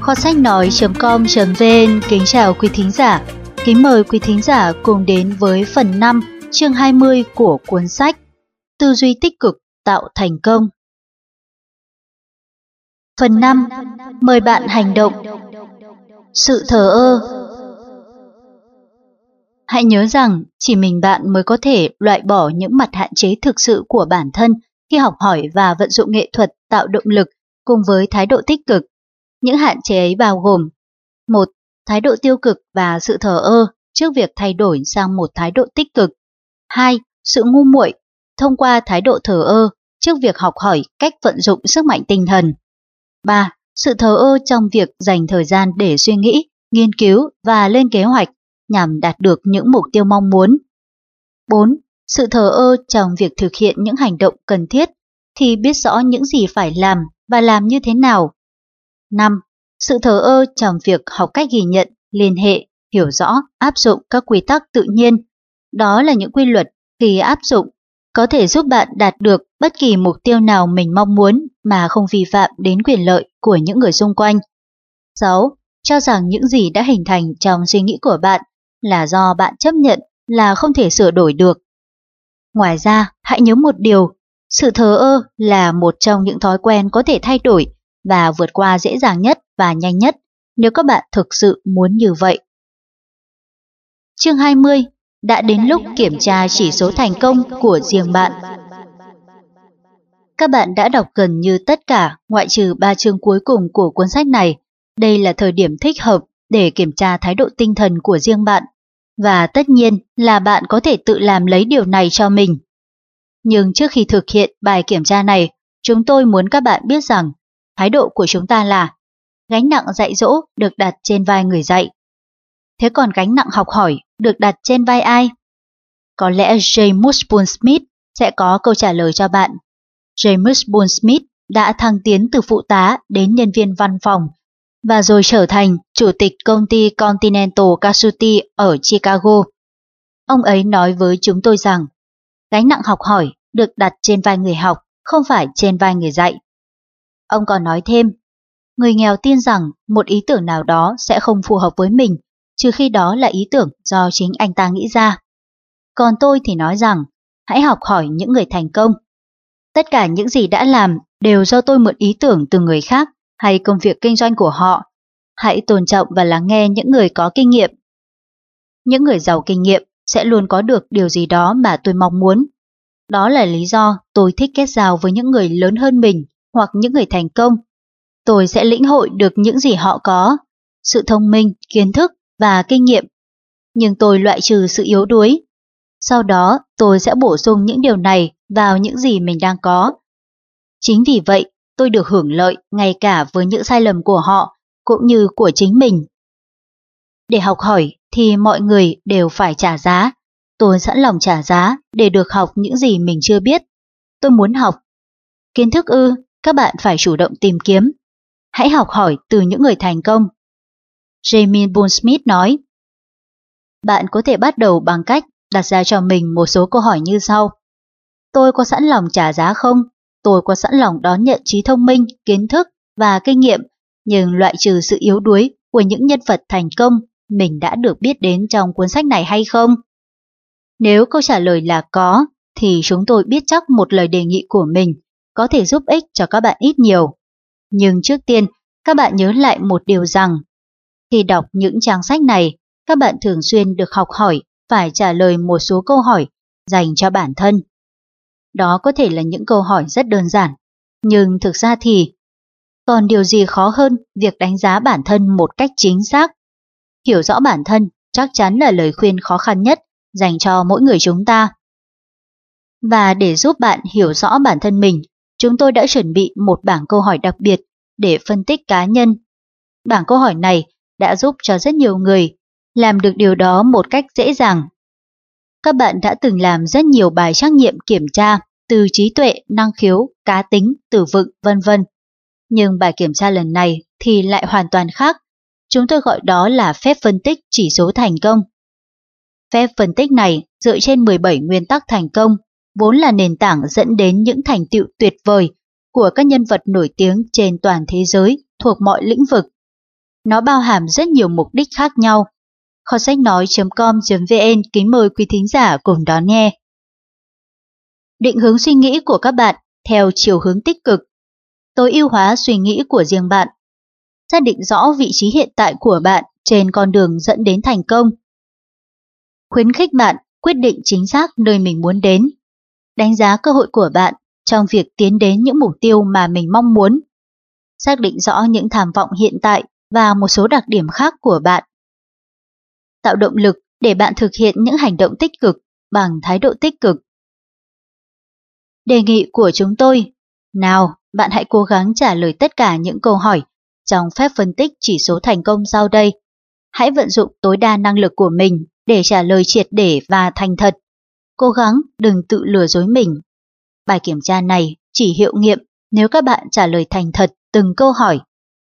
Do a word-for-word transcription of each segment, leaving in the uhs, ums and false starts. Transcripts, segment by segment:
Kho sách nói.com.vn kính chào quý thính giả. Kính mời quý thính giả cùng đến với phần năm, chương hai mươi của cuốn sách Tư duy tích cực tạo thành công. Phần năm. Mời bạn hành động. Sự thờ ơ. Hãy nhớ rằng chỉ mình bạn mới có thể loại bỏ những mặt hạn chế thực sự của bản thân khi học hỏi và vận dụng nghệ thuật tạo động lực cùng với thái độ tích cực. Những hạn chế ấy bao gồm: một. Thái độ tiêu cực và sự thờ ơ trước việc thay đổi sang một thái độ tích cực. hai. Sự ngu muội thông qua thái độ thờ ơ trước việc học hỏi cách vận dụng sức mạnh tinh thần. ba. Sự thờ ơ trong việc dành thời gian để suy nghĩ, nghiên cứu và lên kế hoạch nhằm đạt được những mục tiêu mong muốn. bốn. Sự thờ ơ trong việc thực hiện những hành động cần thiết thì biết rõ những gì phải làm và làm như thế nào. năm. Sự thờ ơ trong việc học cách ghi nhận, liên hệ, hiểu rõ, áp dụng các quy tắc tự nhiên. Đó là những quy luật khi áp dụng có thể giúp bạn đạt được bất kỳ mục tiêu nào mình mong muốn mà không vi phạm đến quyền lợi của những người xung quanh. sáu. Cho rằng những gì đã hình thành trong suy nghĩ của bạn là do bạn chấp nhận là không thể sửa đổi được. Ngoài ra, hãy nhớ một điều, sự thờ ơ là một trong những thói quen có thể thay đổi và vượt qua dễ dàng nhất và nhanh nhất nếu các bạn thực sự muốn như vậy. Chương hai mươi. Đã đến lúc kiểm tra chỉ số thành công của riêng bạn. Các bạn đã đọc gần như tất cả ngoại trừ ba chương cuối cùng của cuốn sách này. Đây là thời điểm thích hợp để kiểm tra thái độ tinh thần của riêng bạn. Và tất nhiên là bạn có thể tự làm lấy điều này cho mình. Nhưng trước khi thực hiện bài kiểm tra này, chúng tôi muốn các bạn biết rằng thái độ của chúng ta là gánh nặng dạy dỗ được đặt trên vai người dạy. Thế còn gánh nặng học hỏi được đặt trên vai ai? Có lẽ James Boone Smith sẽ có câu trả lời cho bạn. James Boone Smith đã thăng tiến từ phụ tá đến nhân viên văn phòng và rồi trở thành chủ tịch công ty Continental Casualty ở Chicago. Ông ấy nói với chúng tôi rằng gánh nặng học hỏi được đặt trên vai người học, không phải trên vai người dạy. Ông còn nói thêm, người nghèo tin rằng một ý tưởng nào đó sẽ không phù hợp với mình, trừ khi đó là ý tưởng do chính anh ta nghĩ ra. Còn tôi thì nói rằng, hãy học hỏi những người thành công. Tất cả những gì đã làm đều do tôi mượn ý tưởng từ người khác hay công việc kinh doanh của họ. Hãy tôn trọng và lắng nghe những người có kinh nghiệm. Những người giàu kinh nghiệm sẽ luôn có được điều gì đó mà tôi mong muốn. Đó là lý do tôi thích kết giao với những người lớn hơn mình hoặc những người thành công. Tôi sẽ lĩnh hội được những gì họ có, sự thông minh, kiến thức và kinh nghiệm. Nhưng tôi loại trừ sự yếu đuối. Sau đó tôi sẽ bổ sung những điều này vào những gì mình đang có. Chính vì vậy, tôi được hưởng lợi ngay cả với những sai lầm của họ cũng như của chính mình. Để học hỏi thì mọi người đều phải trả giá. Tôi sẵn lòng trả giá để được học những gì mình chưa biết. Tôi muốn học. Kiến thức ư, các bạn phải chủ động tìm kiếm. Hãy học hỏi từ những người thành công. James Boone Smith nói, bạn có thể bắt đầu bằng cách đặt ra cho mình một số câu hỏi như sau. Tôi có sẵn lòng trả giá không? Tôi có sẵn lòng đón nhận trí thông minh, kiến thức và kinh nghiệm, nhưng loại trừ sự yếu đuối của những nhân vật thành công mình đã được biết đến trong cuốn sách này hay không? Nếu câu trả lời là có, thì chúng tôi biết chắc một lời đề nghị của mình có thể giúp ích cho các bạn ít nhiều. Nhưng trước tiên, các bạn nhớ lại một điều rằng, khi đọc những trang sách này, các bạn thường xuyên được học hỏi phải trả lời một số câu hỏi dành cho bản thân. Đó có thể là những câu hỏi rất đơn giản, nhưng thực ra thì còn điều gì khó hơn việc đánh giá bản thân một cách chính xác? Hiểu rõ bản thân chắc chắn là lời khuyên khó khăn nhất dành cho mỗi người chúng ta. Và để giúp bạn hiểu rõ bản thân mình, chúng tôi đã chuẩn bị một bảng câu hỏi đặc biệt để phân tích cá nhân. Bảng câu hỏi này đã giúp cho rất nhiều người làm được điều đó một cách dễ dàng. Các bạn đã từng làm rất nhiều bài trắc nghiệm kiểm tra từ trí tuệ, năng khiếu, cá tính, từ vựng, vân vân. Nhưng bài kiểm tra lần này thì lại hoàn toàn khác. Chúng tôi gọi đó là phép phân tích chỉ số thành công. Phép phân tích này dựa trên mười bảy nguyên tắc thành công, vốn là nền tảng dẫn đến những thành tựu tuyệt vời của các nhân vật nổi tiếng trên toàn thế giới thuộc mọi lĩnh vực. nó bao hàm rất nhiều mục đích khác nhau. Kho sách nói chấm com chấm vn kính mời quý thính giả cùng đón nghe. Định hướng suy nghĩ của các bạn theo chiều hướng tích cực. Tối ưu hóa suy nghĩ của riêng bạn. Xác định rõ vị trí hiện tại của bạn trên con đường dẫn đến thành công. Khuyến khích bạn quyết định chính xác nơi mình muốn đến. Đánh giá cơ hội của bạn trong việc tiến đến những mục tiêu mà mình mong muốn. Xác định rõ những tham vọng hiện tại và một số đặc điểm khác của bạn. Tạo động lực để bạn thực hiện những hành động tích cực bằng thái độ tích cực. Đề nghị của chúng tôi: nào, bạn hãy cố gắng trả lời tất cả những câu hỏi trong phép phân tích chỉ số thành công sau đây. Hãy vận dụng tối đa năng lực của mình để trả lời triệt để và thành thật. Cố gắng đừng tự lừa dối mình. Bài kiểm tra này chỉ hiệu nghiệm nếu các bạn trả lời thành thật từng câu hỏi.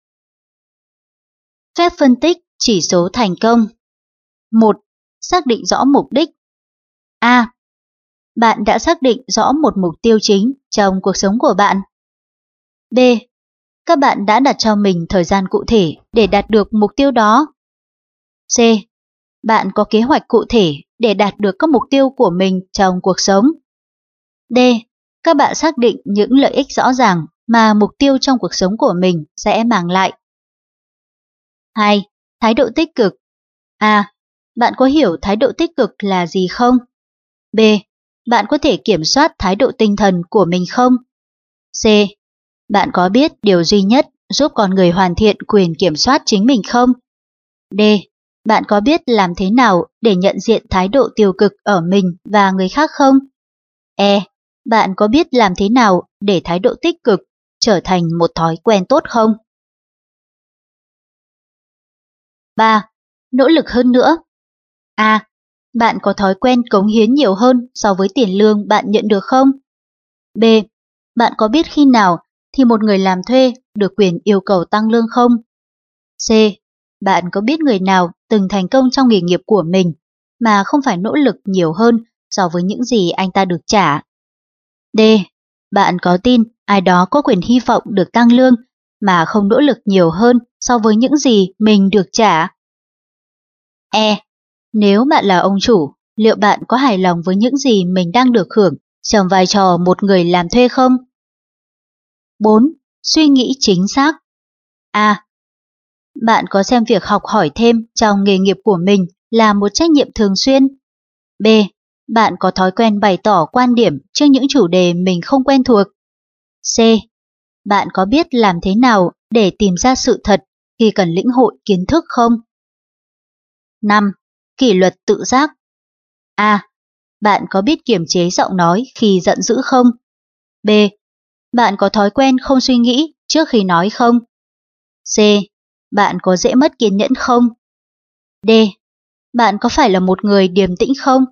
Phép phân tích chỉ số thành công. một. Xác định rõ mục đích. A. Bạn đã xác định rõ một mục tiêu chính trong cuộc sống của bạn. B. Các bạn đã đặt cho mình thời gian cụ thể để đạt được mục tiêu đó. C. Bạn có kế hoạch cụ thể để đạt được các mục tiêu của mình trong cuộc sống. D. Các bạn xác định những lợi ích rõ ràng mà mục tiêu trong cuộc sống của mình sẽ mang lại. hai. Thái độ tích cực. A. Bạn có hiểu thái độ tích cực là gì không? B. Bạn có thể kiểm soát thái độ tinh thần của mình không? C. Bạn có biết điều duy nhất giúp con người hoàn thiện quyền kiểm soát chính mình không? D. Bạn có biết làm thế nào để nhận diện thái độ tiêu cực ở mình và người khác không? E. Bạn có biết làm thế nào để thái độ tích cực trở thành một thói quen tốt không? ba. Nỗ lực hơn nữa. A. Bạn có thói quen cống hiến nhiều hơn so với tiền lương bạn nhận được không? B. Bạn có biết khi nào thì một người làm thuê được quyền yêu cầu tăng lương không? C. Bạn có biết người nào từng thành công trong nghề nghiệp của mình mà không phải nỗ lực nhiều hơn so với những gì anh ta được trả? D. Bạn có tin ai đó có quyền hy vọng được tăng lương mà không nỗ lực nhiều hơn so với những gì mình được trả? E. Nếu bạn là ông chủ, liệu bạn có hài lòng với những gì mình đang được hưởng trong vai trò một người làm thuê không? bốn. Suy nghĩ chính xác. A. Bạn có xem việc học hỏi thêm trong nghề nghiệp của mình là một trách nhiệm thường xuyên? B. Bạn có thói quen bày tỏ quan điểm trước những chủ đề mình không quen thuộc? C. Bạn có biết làm thế nào để tìm ra sự thật khi cần lĩnh hội kiến thức không? năm. Kỷ luật tự giác. A. Bạn có biết kiềm chế giọng nói khi giận dữ không? B. Bạn có thói quen không suy nghĩ trước khi nói không? C. Bạn có dễ mất kiên nhẫn không? D. Bạn có phải là một người điềm tĩnh không?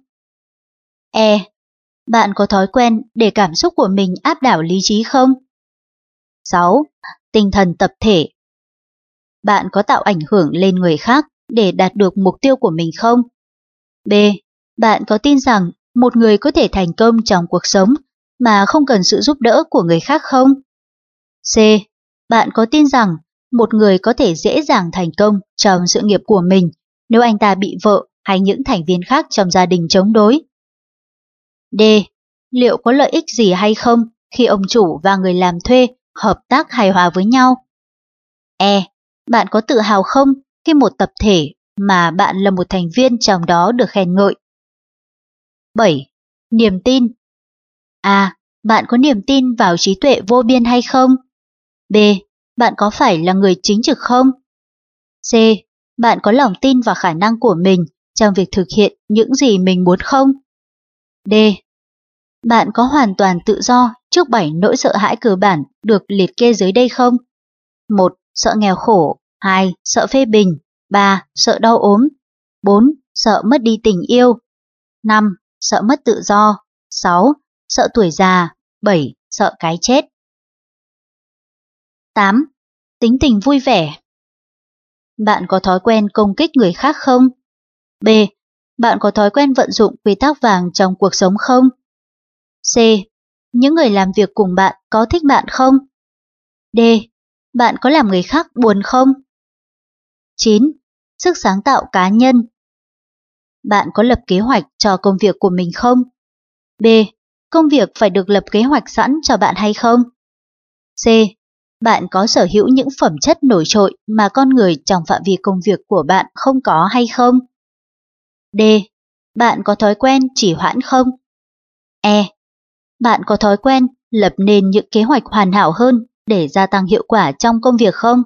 E. Bạn có thói quen để cảm xúc của mình áp đảo lý trí không? sáu. Tinh thần tập thể. Bạn có tạo ảnh hưởng lên người khác để đạt được mục tiêu của mình không? B. Bạn có tin rằng một người có thể thành công trong cuộc sống mà không cần sự giúp đỡ của người khác không? C. Bạn có tin rằng một người có thể dễ dàng thành công trong sự nghiệp của mình nếu anh ta bị vợ hay những thành viên khác trong gia đình chống đối? D. Liệu có lợi ích gì hay không khi ông chủ và người làm thuê hợp tác hài hòa với nhau? E. Bạn có tự hào không khi một tập thể mà bạn là một thành viên trong đó được khen ngợi? bảy. Niềm tin. A. Bạn có niềm tin vào trí tuệ vô biên hay không? B. Bạn có phải là người chính trực không? C. Bạn có lòng tin vào khả năng của mình trong việc thực hiện những gì mình muốn không? D. Bạn có hoàn toàn tự do trước bảy nỗi sợ hãi cơ bản được liệt kê dưới đây không? một. Sợ nghèo khổ. hai. Sợ phê bình. ba. Sợ đau ốm. bốn. Sợ mất đi tình yêu. năm. Sợ mất tự do. sáu. Sợ tuổi già. bảy. Sợ cái chết. tám. Tính tình vui vẻ. Bạn có thói quen công kích người khác không? B. Bạn có thói quen vận dụng quy tắc vàng trong cuộc sống không? C. Những người làm việc cùng bạn có thích bạn không? D. Bạn có làm người khác buồn không? chín. Sức sáng tạo cá nhân. Bạn có lập kế hoạch cho công việc của mình không? B. Công việc phải được lập kế hoạch sẵn cho bạn hay không? C. Bạn có sở hữu những phẩm chất nổi trội mà con người trong phạm vi công việc của bạn không có hay không? D. Bạn có thói quen trì hoãn không? E. Bạn có thói quen lập nên những kế hoạch hoàn hảo hơn để gia tăng hiệu quả trong công việc không?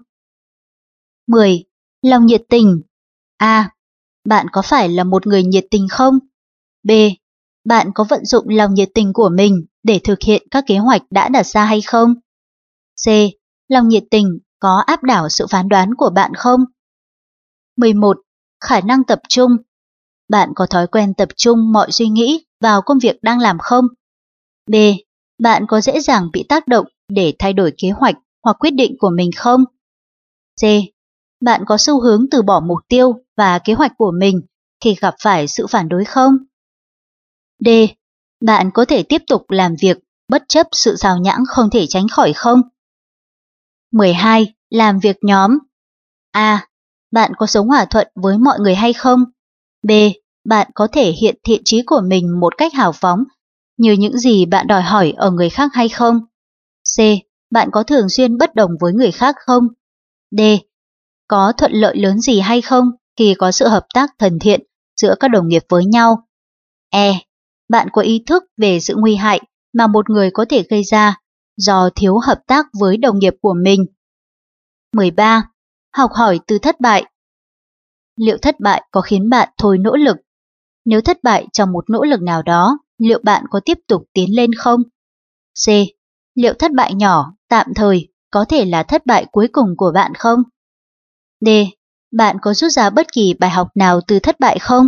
mười. Lòng nhiệt tình. A. Bạn có phải là một người nhiệt tình không? B. Bạn có vận dụng lòng nhiệt tình của mình để thực hiện các kế hoạch đã đặt ra hay không? C. Lòng nhiệt tình có áp đảo sự phán đoán của bạn không? mười một. Khả năng tập trung. Bạn có thói quen tập trung mọi suy nghĩ vào công việc đang làm không? B. Bạn có dễ dàng bị tác động để thay đổi kế hoạch hoặc quyết định của mình không? C. Bạn có xu hướng từ bỏ mục tiêu và kế hoạch của mình khi gặp phải sự phản đối không? D. Bạn có thể tiếp tục làm việc bất chấp sự xao nhãng không thể tránh khỏi không? mười hai. Làm việc nhóm. A. Bạn có sống hòa thuận với mọi người hay không? B. Bạn có thể hiện thiện chí của mình một cách hào phóng như những gì bạn đòi hỏi ở người khác hay không? C. Bạn có thường xuyên bất đồng với người khác không? D. Có thuận lợi lớn gì hay không khi có sự hợp tác thân thiện giữa các đồng nghiệp với nhau? E. Bạn có ý thức về sự nguy hại mà một người có thể gây ra do thiếu hợp tác với đồng nghiệp của mình? mười ba. Học hỏi từ thất bại. Liệu thất bại có khiến bạn thôi nỗ lực? Nếu thất bại trong một nỗ lực nào đó, liệu bạn có tiếp tục tiến lên không? C. Liệu thất bại nhỏ, tạm thời, có thể là thất bại cuối cùng của bạn không? D. Bạn có rút ra bất kỳ bài học nào từ thất bại không?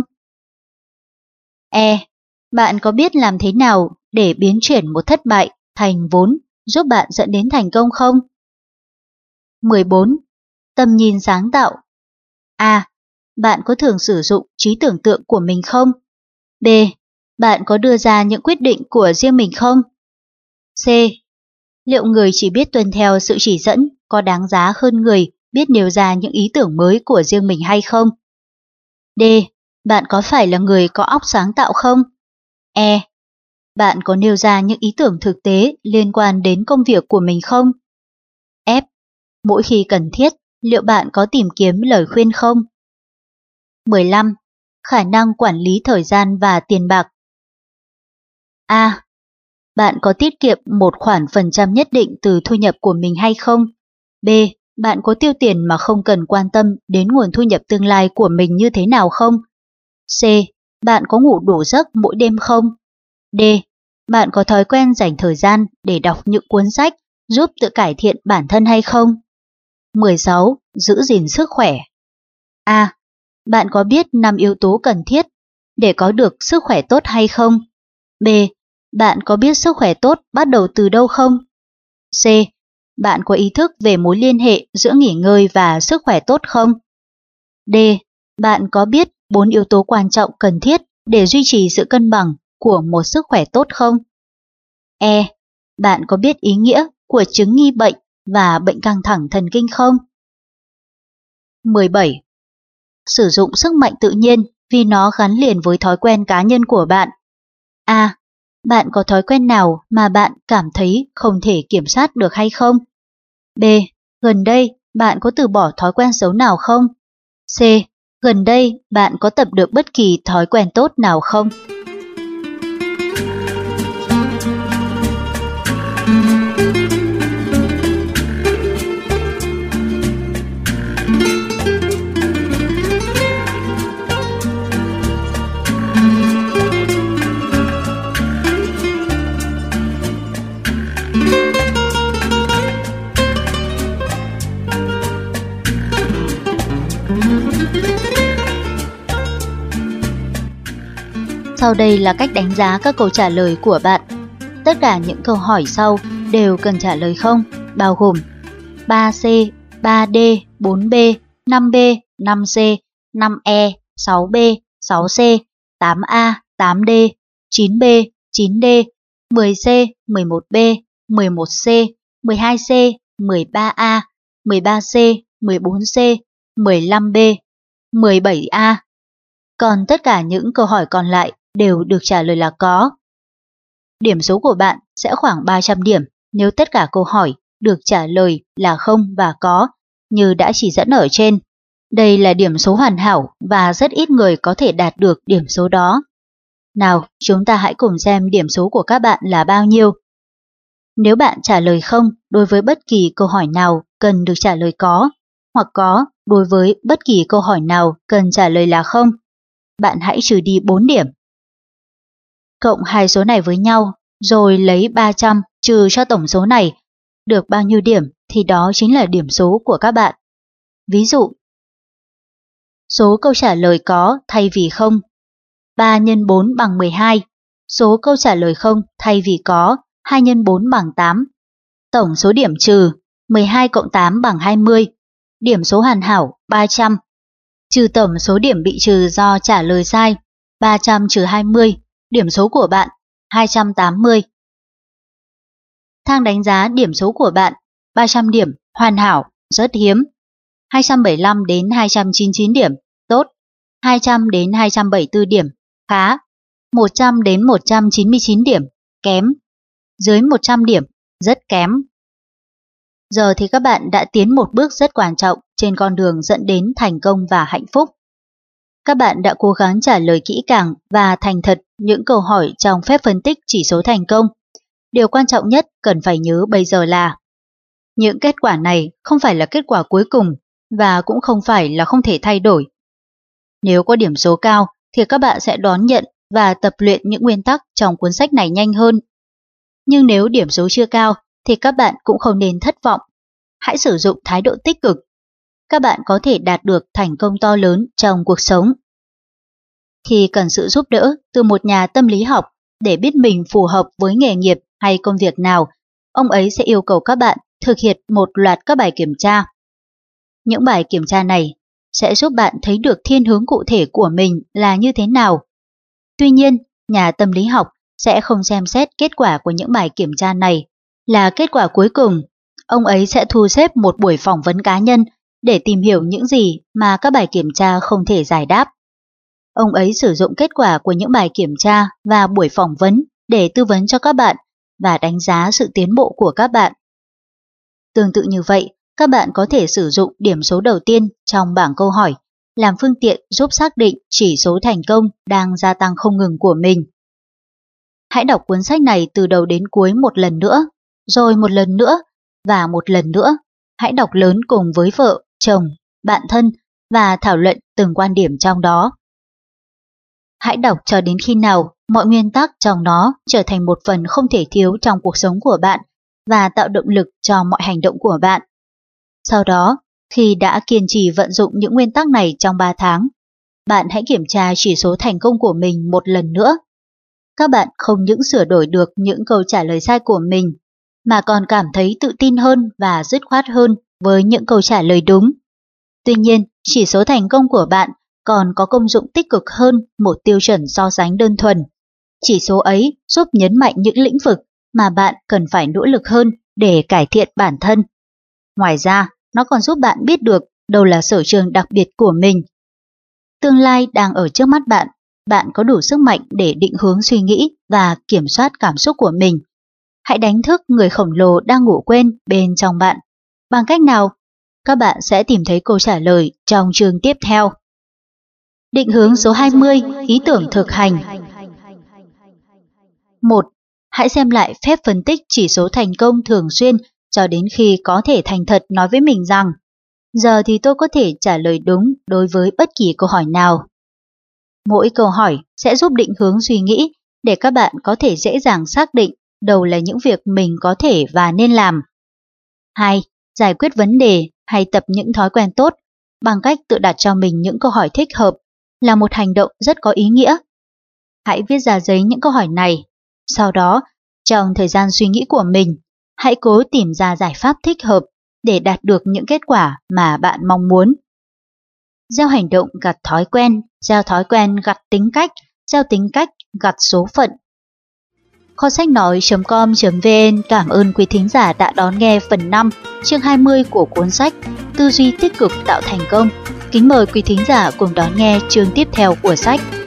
E. Bạn có biết làm thế nào để biến chuyển một thất bại thành vốn giúp bạn dẫn đến thành công không? mười bốn. Tầm nhìn sáng tạo. A. Bạn có thường sử dụng trí tưởng tượng của mình không? B. Bạn có đưa ra những quyết định của riêng mình không? C. Liệu người chỉ biết tuân theo sự chỉ dẫn có đáng giá hơn người biết nêu ra những ý tưởng mới của riêng mình hay không? D. Bạn có phải là người có óc sáng tạo không? E. Bạn có nêu ra những ý tưởng thực tế liên quan đến công việc của mình không? F. Mỗi khi cần thiết, liệu bạn có tìm kiếm lời khuyên không? mười lăm. Khả năng quản lý thời gian và tiền bạc. A. Bạn có tiết kiệm một khoản phần trăm nhất định từ thu nhập của mình hay không? B. Bạn có tiêu tiền mà không cần quan tâm đến nguồn thu nhập tương lai của mình như thế nào không? C. Bạn có ngủ đủ giấc mỗi đêm không? D. Bạn có thói quen dành thời gian để đọc những cuốn sách giúp tự cải thiện bản thân hay không? mười sáu. Giữ gìn sức khỏe. A. Bạn có biết năm yếu tố cần thiết để có được sức khỏe tốt hay không? B. Bạn có biết sức khỏe tốt bắt đầu từ đâu không? C. Bạn có ý thức về mối liên hệ giữa nghỉ ngơi và sức khỏe tốt không? D. Bạn có biết bốn yếu tố quan trọng cần thiết để duy trì sự cân bằng của một sức khỏe tốt không? E. Bạn có biết ý nghĩa của chứng nghi bệnh và bệnh căng thẳng thần kinh không? mười bảy. Sử dụng sức mạnh tự nhiên vì nó gắn liền với thói quen cá nhân của bạn. A. Bạn có thói quen nào mà bạn cảm thấy không thể kiểm soát được hay không? B. Gần đây, bạn có từ bỏ thói quen xấu nào không? C. Gần đây, bạn có tập được bất kỳ thói quen tốt nào không? Sau đây là cách đánh giá các câu trả lời của bạn. Tất cả những câu hỏi sau đều cần trả lời không, bao gồm ba C, ba D, bốn B, năm B, năm C, năm E, sáu B, sáu C, tám A, tám D, chín B, chín D, mười C, mười một B, mười một C, mười hai C, mười ba A, mười ba C, mười bốn C, mười lăm B, mười bảy A. Còn tất cả những câu hỏi còn lại đều được trả lời là có. Điểm số của bạn sẽ khoảng ba trăm điểm nếu tất cả câu hỏi được trả lời là không và có, như đã chỉ dẫn ở trên. Đây là điểm số hoàn hảo và rất ít người có thể đạt được điểm số đó. Nào, chúng ta hãy cùng xem điểm số của các bạn là bao nhiêu. Nếu bạn trả lời không đối với bất kỳ câu hỏi nào cần được trả lời có, hoặc có đối với bất kỳ câu hỏi nào cần trả lời là không, bạn hãy trừ đi bốn điểm. Cộng hai số này với nhau, rồi lấy ba trăm trừ cho tổng số này, được bao nhiêu điểm thì đó chính là điểm số của các bạn. Ví dụ, số câu trả lời có thay vì không, ba nhân bốn bằng mười hai, số câu trả lời không thay vì có, hai nhân bốn bằng tám. Tổng số điểm trừ, mười hai cộng tám bằng hai mươi, điểm số hoàn hảo ba trăm. Trừ tổng số điểm bị trừ do trả lời sai, ba trăm trừ hai mươi, điểm số của bạn hai trăm tám mươi. Thang đánh giá điểm số của bạn, ba trăm điểm, hoàn hảo, rất hiếm. hai trăm bảy mươi lăm đến hai trăm chín mươi chín điểm, tốt. hai trăm đến hai trăm bảy mươi tư điểm, khá. một trăm đến một trăm chín mươi chín điểm, kém. Dưới một trăm điểm, rất kém. Giờ thì các bạn đã tiến một bước rất quan trọng trên con đường dẫn đến thành công và hạnh phúc. Các bạn đã cố gắng trả lời kỹ càng và thành thật những câu hỏi trong phép phân tích chỉ số thành công. Điều quan trọng nhất cần phải nhớ bây giờ là những kết quả này không phải là kết quả cuối cùng và cũng không phải là không thể thay đổi. Nếu có điểm số cao thì các bạn sẽ đón nhận và tập luyện những nguyên tắc trong cuốn sách này nhanh hơn. Nhưng nếu điểm số chưa cao thì các bạn cũng không nên thất vọng. Hãy sử dụng thái độ tích cực. Các bạn có thể đạt được thành công to lớn trong cuộc sống. Khi cần sự giúp đỡ từ một nhà tâm lý học để biết mình phù hợp với nghề nghiệp hay công việc nào, ông ấy sẽ yêu cầu các bạn thực hiện một loạt các bài kiểm tra. Những bài kiểm tra này sẽ giúp bạn thấy được thiên hướng cụ thể của mình là như thế nào. Tuy nhiên, nhà tâm lý học sẽ không xem xét kết quả của những bài kiểm tra này là kết quả cuối cùng. Ông ấy sẽ thu xếp một buổi phỏng vấn cá nhân để tìm hiểu những gì mà các bài kiểm tra không thể giải đáp. Ông ấy sử dụng kết quả của những bài kiểm tra và buổi phỏng vấn để tư vấn cho các bạn và đánh giá sự tiến bộ của các bạn. Tương tự như vậy, các bạn có thể sử dụng điểm số đầu tiên trong bảng câu hỏi làm phương tiện giúp xác định chỉ số thành công đang gia tăng không ngừng của mình. Hãy đọc cuốn sách này từ đầu đến cuối một lần nữa, rồi một lần nữa, và một lần nữa. Hãy đọc lớn cùng với vợ, chồng, bạn thân và thảo luận từng quan điểm trong đó. Hãy đọc cho đến khi nào mọi nguyên tắc trong nó trở thành một phần không thể thiếu trong cuộc sống của bạn và tạo động lực cho mọi hành động của bạn. Sau đó, khi đã kiên trì vận dụng những nguyên tắc này trong ba tháng, bạn hãy kiểm tra chỉ số thành công của mình một lần nữa. Các bạn không những sửa đổi được những câu trả lời sai của mình, mà còn cảm thấy tự tin hơn và dứt khoát hơn với những câu trả lời đúng. Tuy nhiên, chỉ số thành công của bạn còn có công dụng tích cực hơn một tiêu chuẩn so sánh đơn thuần. Chỉ số ấy giúp nhấn mạnh những lĩnh vực mà bạn cần phải nỗ lực hơn để cải thiện bản thân. Ngoài ra, nó còn giúp bạn biết được đâu là sở trường đặc biệt của mình. Tương lai đang ở trước mắt bạn, bạn có đủ sức mạnh để định hướng suy nghĩ và kiểm soát cảm xúc của mình. Hãy đánh thức người khổng lồ đang ngủ quên bên trong bạn. Bằng cách nào? Các bạn sẽ tìm thấy câu trả lời trong chương tiếp theo. Định hướng số hai mươi, ý tưởng thực hành. một. Hãy xem lại phép phân tích chỉ số thành công thường xuyên cho đến khi có thể thành thật nói với mình rằng giờ thì tôi có thể trả lời đúng đối với bất kỳ câu hỏi nào. Mỗi câu hỏi sẽ giúp định hướng suy nghĩ để các bạn có thể dễ dàng xác định đâu là những việc mình có thể và nên làm. hai. Giải quyết vấn đề hay tập những thói quen tốt bằng cách tự đặt cho mình những câu hỏi thích hợp là một hành động rất có ý nghĩa. Hãy viết ra giấy những câu hỏi này. Sau đó, trong thời gian suy nghĩ của mình, hãy cố tìm ra giải pháp thích hợp để đạt được những kết quả mà bạn mong muốn. Gieo hành động gặt thói quen, gieo thói quen gặt tính cách, gieo tính cách gặt số phận. Kho sách nói chấm com chấm vn cảm ơn quý thính giả đã đón nghe phần năm, chương hai mươi của cuốn sách tư duy tích cực tạo thành công. Kính mời quý thính giả cùng đón nghe chương tiếp theo của sách.